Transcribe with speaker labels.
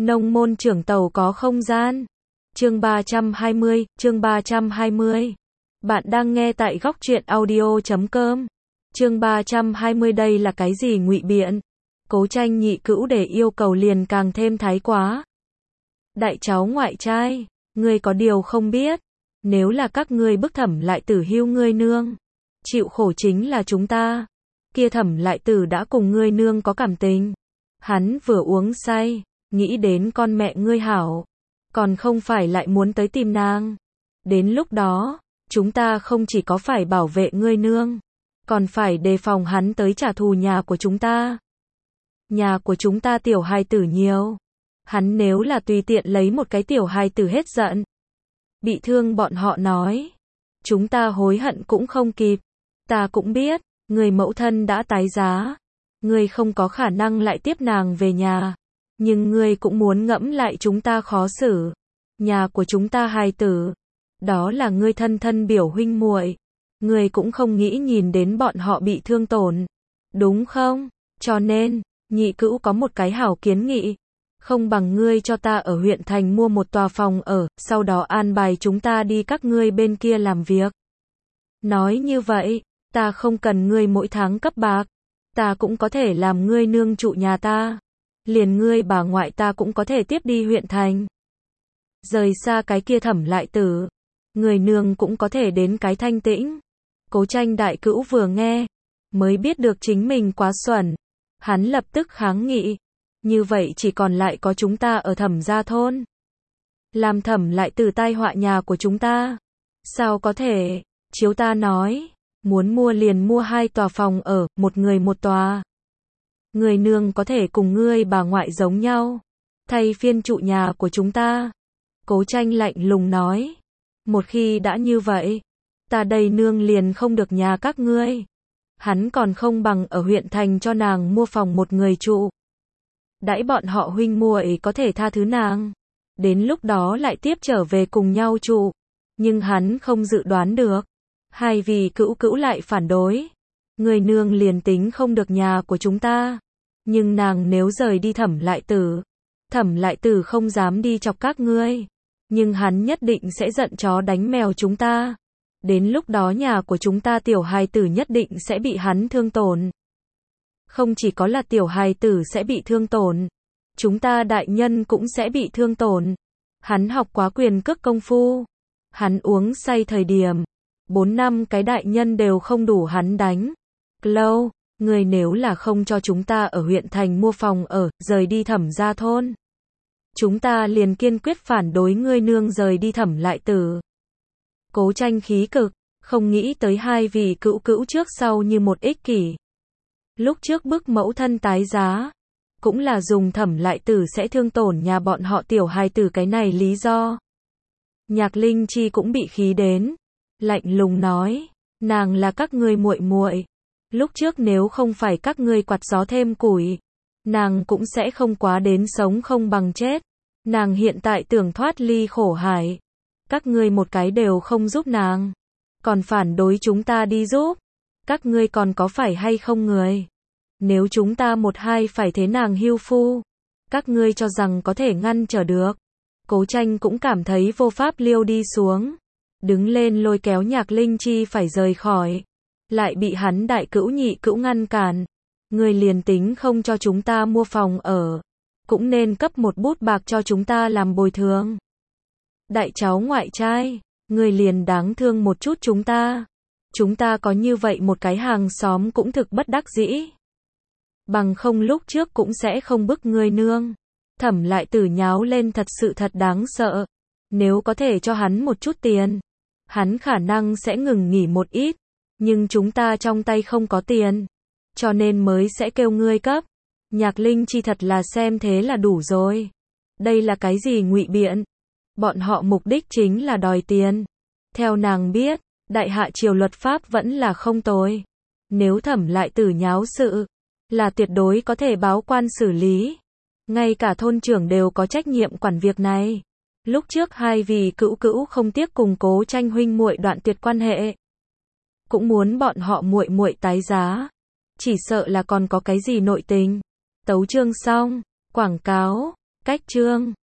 Speaker 1: Nông môn trưởng tàu có không gian. Chương 320. Bạn đang nghe tại góc truyện audio.com. Chương 320 đây là cái gì ngụy biện? Cố Tranh nhị cữu để yêu cầu liền càng thêm thái quá. Đại cháu ngoại trai, ngươi có điều không biết, nếu là các ngươi bức Thẩm Lại Tử hưu ngươi nương, chịu khổ chính là chúng ta. Kia Thẩm Lại Tử đã cùng ngươi nương có cảm tình, hắn vừa uống say, nghĩ đến con mẹ ngươi hảo, còn không phải lại muốn tới tìm nàng. Đến lúc đó, chúng ta không chỉ có phải bảo vệ ngươi nương, còn phải đề phòng hắn tới trả thù nhà của chúng ta. Nhà của chúng ta tiểu hài tử nhiều, hắn nếu là tùy tiện lấy một cái tiểu hài tử hết giận, bị thương bọn họ nói, chúng ta hối hận cũng không kịp. Ta cũng biết, người mẫu thân đã tái giá, ngươi không có khả năng lại tiếp nàng về nhà, nhưng ngươi cũng muốn ngẫm lại chúng ta khó xử. Nhà của chúng ta hài tử, đó là ngươi thân thân biểu huynh muội, ngươi cũng không nghĩ nhìn đến bọn họ bị thương tổn, đúng không? Cho nên, nhị cữu có một cái hảo kiến nghị, không bằng ngươi cho ta ở huyện thành mua một tòa phòng ở, sau đó an bài chúng ta đi các ngươi bên kia làm việc. Nói như vậy, ta không cần ngươi mỗi tháng cấp bạc, ta cũng có thể làm ngươi nương trụ nhà ta, liền ngươi bà ngoại ta cũng có thể tiếp đi huyện thành. Rời xa cái kia Thẩm Lại Tử, người nương cũng có thể đến cái thanh tĩnh. Cố Tranh đại cữu vừa nghe, mới biết được chính mình quá xuẩn, hắn lập tức kháng nghị, như vậy chỉ còn lại có chúng ta ở Thẩm gia thôn. Làm Thẩm Lại Tử tai họa nhà của chúng ta, sao có thể? Chiếu ta nói, muốn mua liền mua 2 tòa phòng ở, một người một tòa. Người nương có thể cùng ngươi bà ngoại giống nhau, thay phiên trụ nhà của chúng ta. Cố Tranh lạnh lùng nói, một khi đã như vậy, ta đây nương liền không được nhà các ngươi. Hắn còn không bằng ở huyện thành cho nàng mua phòng một người trụ. Đãi bọn họ huynh muội có thể tha thứ nàng, đến lúc đó lại tiếp trở về cùng nhau trụ. Nhưng hắn không dự đoán được, hai vị cữu cữu lại phản đối. Người nương liền tính không được nhà của chúng ta, nhưng nàng nếu rời đi Thẩm Lại Tử không dám đi chọc các ngươi, nhưng hắn nhất định sẽ giận chó đánh mèo chúng ta. Đến lúc đó nhà của chúng ta tiểu hài tử nhất định sẽ bị hắn thương tổn. Không chỉ có là tiểu hài tử sẽ bị thương tổn, chúng ta đại nhân cũng sẽ bị thương tổn. Hắn học quá quyền cước công phu, hắn uống say thời điểm, 4 năm cái đại nhân đều không đủ hắn đánh. Clow, người nếu là không cho chúng ta ở huyện thành mua phòng ở, rời đi Thẩm gia thôn, chúng ta liền kiên quyết phản đối ngươi nương rời đi Thẩm Lại Tử. Cố Tranh khí cực, không nghĩ tới hai vị cữu cữu trước sau như một ích kỷ. Lúc trước bức mẫu thân tái giá, cũng là dùng Thẩm Lại Tử sẽ thương tổn nhà bọn họ tiểu hài tử cái này lý do. Nhạc Linh Chi cũng bị khí đến, lạnh lùng nói, nàng là các ngươi muội muội, lúc trước nếu không phải các ngươi quạt gió thêm củi, nàng cũng sẽ không quá đến sống không bằng chết. Nàng hiện tại tưởng thoát ly khổ hải, các ngươi một cái đều không giúp nàng, còn phản đối chúng ta đi giúp. Các ngươi còn có phải hay không người? Nếu chúng ta một hai phải thế nàng hưu phu, các ngươi cho rằng có thể ngăn trở được? Cố Tranh cũng cảm thấy vô pháp liêu đi xuống, đứng lên lôi kéo Nhạc Linh Chi phải rời khỏi, lại bị hắn đại cữu nhị cữu ngăn cản. Ngươi liền tính không cho chúng ta mua phòng ở, cũng nên cấp một bút bạc cho chúng ta làm bồi thường. Đại cháu ngoại trai, ngươi liền đáng thương một chút chúng ta. Chúng ta có như vậy một cái hàng xóm cũng thực bất đắc dĩ. Bằng không lúc trước cũng sẽ không bức ngươi nương. Thẩm Lại Tử nháo lên thật sự thật đáng sợ. Nếu có thể cho hắn một chút tiền, hắn khả năng sẽ ngừng nghỉ một ít. Nhưng chúng ta trong tay không có tiền, cho nên mới sẽ kêu ngươi cấp. Nhạc Linh Chi thật là xem thế là đủ rồi. Đây là cái gì ngụy biện? Bọn họ mục đích chính là đòi tiền. Theo nàng biết, đại hạ triều luật pháp vẫn là không tồi. Nếu Thẩm Lại Tử nháo sự, là tuyệt đối có thể báo quan xử lý. Ngay cả thôn trưởng đều có trách nhiệm quản việc này. Lúc trước hai vị cữu cữu không tiếc cùng Cố Tranh huynh muội đoạn tuyệt quan hệ, cũng muốn bọn họ muội muội tái giá. Chỉ sợ là còn có cái gì nội tình. Tấu chương xong, quảng cáo. Cách chương